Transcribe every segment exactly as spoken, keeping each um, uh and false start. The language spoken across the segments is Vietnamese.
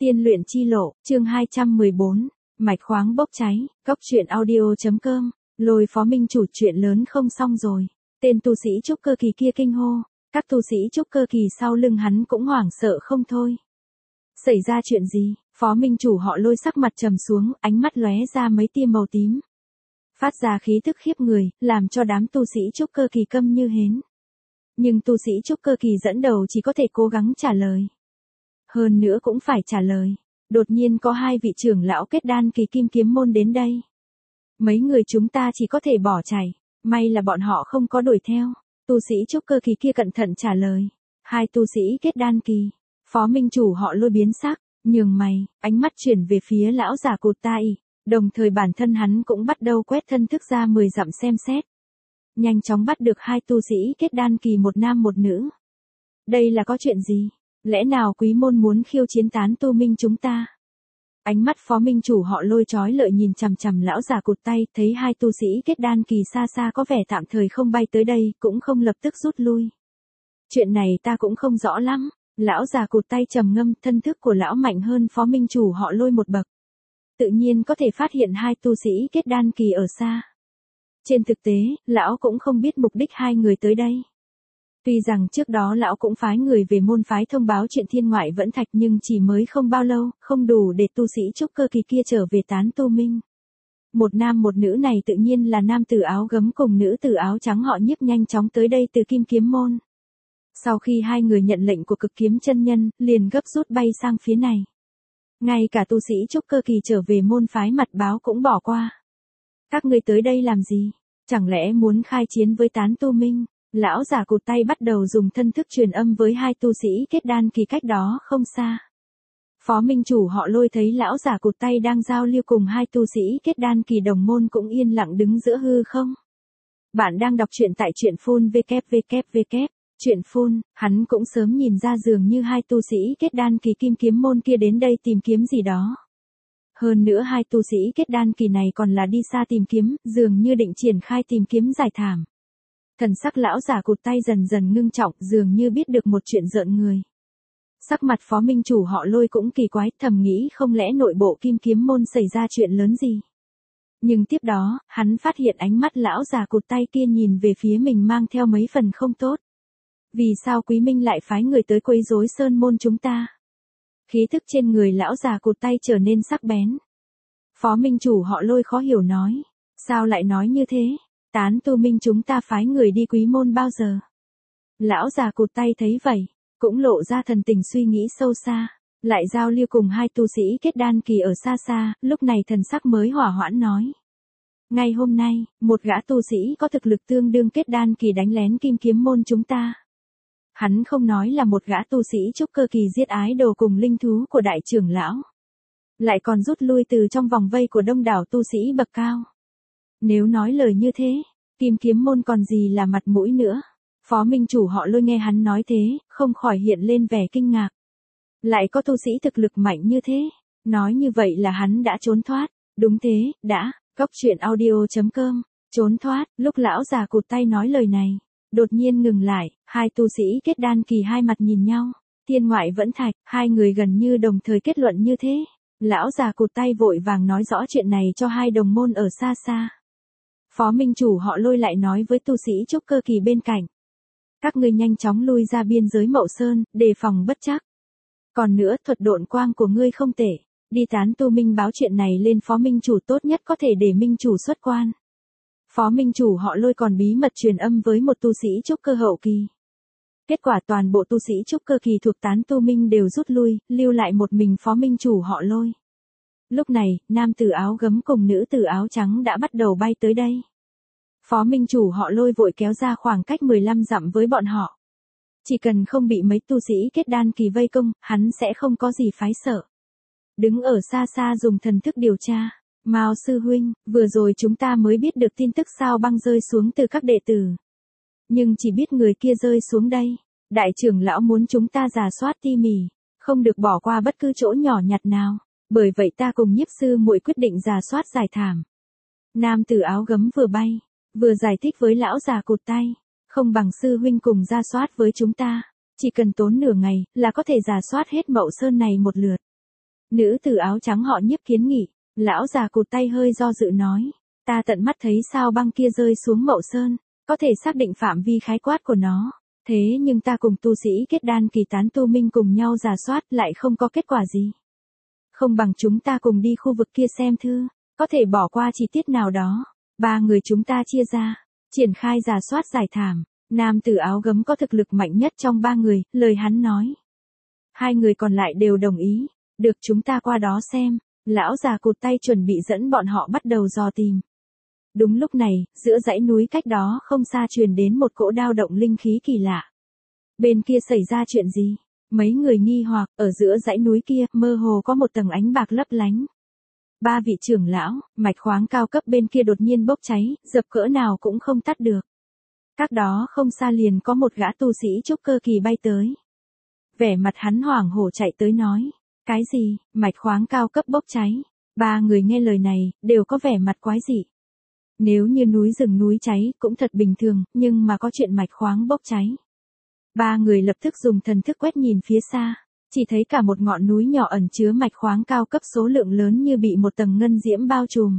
Tiên luyện chi lộ, chương hai trăm mười bốn, mạch khoáng bốc cháy, cốc truyện audio.com, lôi Phó Minh Chủ chuyện lớn không xong rồi. Tên tu sĩ trúc cơ kỳ kia kinh hô, các tu sĩ trúc cơ kỳ sau lưng hắn cũng hoảng sợ không thôi. Xảy ra chuyện gì? Phó Minh Chủ họ Lôi sắc mặt trầm xuống, ánh mắt lóe ra mấy tia màu tím. Phát ra khí tức khiếp người, làm cho đám tu sĩ trúc cơ kỳ câm như hến. Nhưng tu sĩ trúc cơ kỳ dẫn đầu chỉ có thể cố gắng trả lời. Hơn nữa cũng phải trả lời. Đột nhiên có hai vị trưởng lão kết đan kỳ kim kiếm môn đến đây. Mấy người chúng ta chỉ có thể bỏ chạy. May là bọn họ không có đuổi theo. Tu sĩ trúc cơ kỳ kia cẩn thận trả lời. Hai tu sĩ kết đan kỳ. Phó Minh Chủ họ Lôi biến sắc, nhường mày, ánh mắt chuyển về phía lão già cụt tai. Đồng thời bản thân hắn cũng bắt đầu quét thân thức ra mười dặm xem xét. Nhanh chóng bắt được hai tu sĩ kết đan kỳ một nam một nữ. Đây là có chuyện gì? Lẽ nào quý môn muốn khiêu chiến tán tu minh chúng ta? Ánh mắt Phó Minh Chủ họ Lôi chói lợi nhìn chằm chằm lão già cụt tay, thấy hai tu sĩ kết đan kỳ xa xa có vẻ tạm thời không bay tới đây, cũng không lập tức rút lui. Chuyện này ta cũng không rõ lắm. Lão già cụt tay trầm ngâm, thân thức của lão mạnh hơn Phó Minh Chủ họ Lôi một bậc. Tự nhiên có thể phát hiện hai tu sĩ kết đan kỳ ở xa. Trên thực tế, lão cũng không biết mục đích hai người tới đây. Tuy rằng trước đó lão cũng phái người về môn phái thông báo chuyện thiên ngoại vẫn thạch, nhưng chỉ mới không bao lâu, không đủ để tu sĩ trúc cơ kỳ kia trở về tán tu minh. Một nam một nữ này tự nhiên là nam tử áo gấm cùng nữ tử áo trắng họ Nhiếp nhanh chóng tới đây từ Kim Kiếm môn. Sau khi hai người nhận lệnh của Cực Kiếm chân nhân, liền gấp rút bay sang phía này. Ngay cả tu sĩ trúc cơ kỳ trở về môn phái mật báo cũng bỏ qua. Các ngươi tới đây làm gì? Chẳng lẽ muốn khai chiến với tán tu minh? Lão già cụt tay bắt đầu dùng thân thức truyền âm với hai tu sĩ kết đan kỳ cách đó không xa. Phó Minh Chủ họ Lôi thấy lão già cụt tay đang giao lưu cùng hai tu sĩ kết đan kỳ đồng môn cũng yên lặng đứng giữa hư không. Bạn đang đọc truyện tại truyện phun vê vê vê, truyện phun, hắn cũng sớm nhìn ra dường như hai tu sĩ kết đan kỳ kim kiếm môn kia đến đây tìm kiếm gì đó. Hơn nữa hai tu sĩ kết đan kỳ này còn là đi xa tìm kiếm, dường như định triển khai tìm kiếm giải thảm. Thần sắc lão già cụt tay dần dần ngưng trọng, dường như biết được một chuyện rợn người. Sắc mặt Phó Minh Chủ họ Lôi cũng kỳ quái, thầm nghĩ không lẽ nội bộ kim kiếm môn xảy ra chuyện lớn gì. Nhưng tiếp đó, hắn phát hiện ánh mắt lão già cụt tay kia nhìn về phía mình mang theo mấy phần không tốt. Vì sao Quý Minh lại phái người tới quấy rối sơn môn chúng ta? Khí thức trên người lão già cụt tay trở nên sắc bén. Phó Minh Chủ họ Lôi khó hiểu nói. Sao lại nói như thế? Tán tu minh chúng ta phái người đi quý môn bao giờ? Lão già cụt tay thấy vậy, cũng lộ ra thần tình suy nghĩ sâu xa. Lại giao lưu cùng hai tu sĩ kết đan kỳ ở xa xa, lúc này thần sắc mới hỏa hoãn nói. Ngay hôm nay, một gã tu sĩ có thực lực tương đương kết đan kỳ đánh lén kim kiếm môn chúng ta. Hắn không nói là một gã tu sĩ trúc cơ kỳ giết ái đồ cùng linh thú của đại trưởng lão. Lại còn rút lui từ trong vòng vây của đông đảo tu sĩ bậc cao. Nếu nói lời như thế, kim kiếm môn còn gì là mặt mũi nữa. Phó Minh Chủ họ Lôi nghe hắn nói thế, không khỏi hiện lên vẻ kinh ngạc. Lại có tu sĩ thực lực mạnh như thế. Nói như vậy là hắn đã trốn thoát. Đúng thế, đã, cốc truyện audio.com, trốn thoát. Lúc lão già cụt tay nói lời này, đột nhiên ngừng lại, hai tu sĩ kết đan kỳ hai mặt nhìn nhau. Thiên ngoại vẫn thạch, hai người gần như đồng thời kết luận như thế. Lão già cụt tay vội vàng nói rõ chuyện này cho hai đồng môn ở xa xa. Phó Minh Chủ họ Lôi lại nói với tu sĩ trúc cơ kỳ bên cạnh. Các ngươi nhanh chóng lui ra biên giới Mậu Sơn, đề phòng bất trắc. Còn nữa, thuật độn quang của ngươi không tệ. Đi tán tu minh báo chuyện này lên Phó Minh Chủ tốt nhất có thể để Minh Chủ xuất quan. Phó Minh Chủ họ Lôi còn bí mật truyền âm với một tu sĩ trúc cơ hậu kỳ. Kết quả toàn bộ tu sĩ trúc cơ kỳ thuộc tán tu minh đều rút lui, lưu lại một mình Phó Minh Chủ họ Lôi. Lúc này, nam tử áo gấm cùng nữ tử áo trắng đã bắt đầu bay tới đây. Phó Minh Chủ họ Lôi vội kéo ra khoảng cách mười lăm dặm với bọn họ. Chỉ cần không bị mấy tu sĩ kết đan kỳ vây công, hắn sẽ không có gì phái sợ. Đứng ở xa xa dùng thần thức điều tra. Mao sư huynh, vừa rồi chúng ta mới biết được tin tức sao băng rơi xuống từ các đệ tử. Nhưng chỉ biết người kia rơi xuống đây. Đại trưởng lão muốn chúng ta rà soát tỉ mỉ, không được bỏ qua bất cứ chỗ nhỏ nhặt nào. Bởi vậy ta cùng Nhiếp sư muội quyết định rà soát giải thảm. Nam tử áo gấm vừa bay, vừa giải thích với lão già cụt tay. Không bằng sư huynh cùng rà soát với chúng ta. Chỉ cần tốn nửa ngày là có thể rà soát hết Mậu Sơn này một lượt. Nữ tử áo trắng họ Nhiếp kiến nghị, lão già cụt tay hơi do dự nói, ta tận mắt thấy sao băng kia rơi xuống Mậu Sơn, có thể xác định phạm vi khái quát của nó, thế nhưng ta cùng tu sĩ kết đan kỳ tán tu minh cùng nhau rà soát lại không có kết quả gì. Không bằng chúng ta cùng đi khu vực kia xem thư, có thể bỏ qua chi tiết nào đó. Ba người chúng ta chia ra, triển khai rà soát giải thảm. Nam tử áo gấm có thực lực mạnh nhất trong ba người, lời hắn nói. Hai người còn lại đều đồng ý, được chúng ta qua đó xem. Lão già cụt tay chuẩn bị dẫn bọn họ bắt đầu dò tìm. Đúng lúc này, giữa dãy núi cách đó không xa truyền đến một cỗ dao động linh khí kỳ lạ. Bên kia xảy ra chuyện gì? Mấy người nghi hoặc, ở giữa dãy núi kia, mơ hồ có một tầng ánh bạc lấp lánh. Ba vị trưởng lão, mạch khoáng cao cấp bên kia đột nhiên bốc cháy, dập cỡ nào cũng không tắt được. Cách đó không xa liền có một gã tu sĩ trúc cơ kỳ bay tới. Vẻ mặt hắn hoảng hổ chạy tới nói, cái gì, mạch khoáng cao cấp bốc cháy. Ba người nghe lời này, đều có vẻ mặt quái dị. Nếu như núi rừng núi cháy, cũng thật bình thường, nhưng mà có chuyện mạch khoáng bốc cháy. Ba người lập tức dùng thần thức quét nhìn phía xa, chỉ thấy cả một ngọn núi nhỏ ẩn chứa mạch khoáng cao cấp số lượng lớn như bị một tầng ngân diễm bao trùm.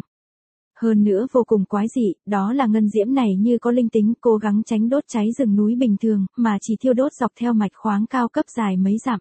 Hơn nữa vô cùng quái dị, đó là ngân diễm này như có linh tính cố gắng tránh đốt cháy rừng núi bình thường, mà chỉ thiêu đốt dọc theo mạch khoáng cao cấp dài mấy dặm.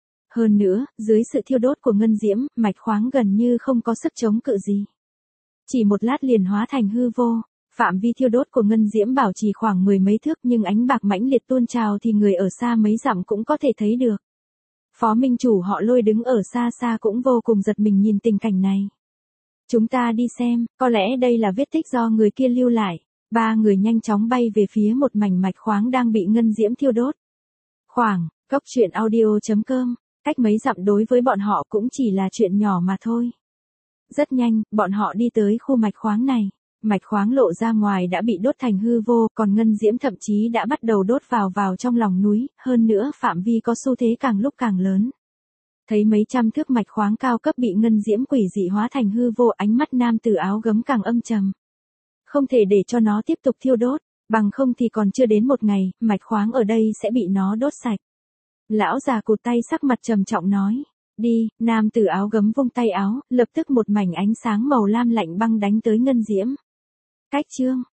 Hơn nữa, dưới sự thiêu đốt của ngân diễm, mạch khoáng gần như không có sức chống cự gì. Chỉ một lát liền hóa thành hư vô. Phạm vi thiêu đốt của ngân diễm bảo trì khoảng mười mấy thước nhưng ánh bạc mãnh liệt tuôn trào thì người ở xa mấy dặm cũng có thể thấy được. Phó minh chủ họ Lôi đứng ở xa xa cũng vô cùng giật mình nhìn tình cảnh này. Chúng ta đi xem, có lẽ đây là vết tích do người kia lưu lại. Ba người nhanh chóng bay về phía một mảnh mạch khoáng đang bị ngân diễm thiêu đốt. Khoảng, cốc truyện audio chấm com, cách mấy dặm đối với bọn họ cũng chỉ là chuyện nhỏ mà thôi. Rất nhanh, bọn họ đi tới khu mạch khoáng này. Mạch khoáng lộ ra ngoài đã bị đốt thành hư vô, còn ngân diễm thậm chí đã bắt đầu đốt vào vào trong lòng núi, hơn nữa phạm vi có xu thế càng lúc càng lớn. Thấy mấy trăm thước mạch khoáng cao cấp bị ngân diễm quỷ dị hóa thành hư vô, ánh mắt nam tử áo gấm càng âm trầm. Không thể để cho nó tiếp tục thiêu đốt, bằng không thì còn chưa đến một ngày, mạch khoáng ở đây sẽ bị nó đốt sạch. Lão già cụt tay sắc mặt trầm trọng nói. Đi, nam tử áo gấm vung tay áo, lập tức một mảnh ánh sáng màu lam lạnh băng đánh tới ngân diễm. Cách chương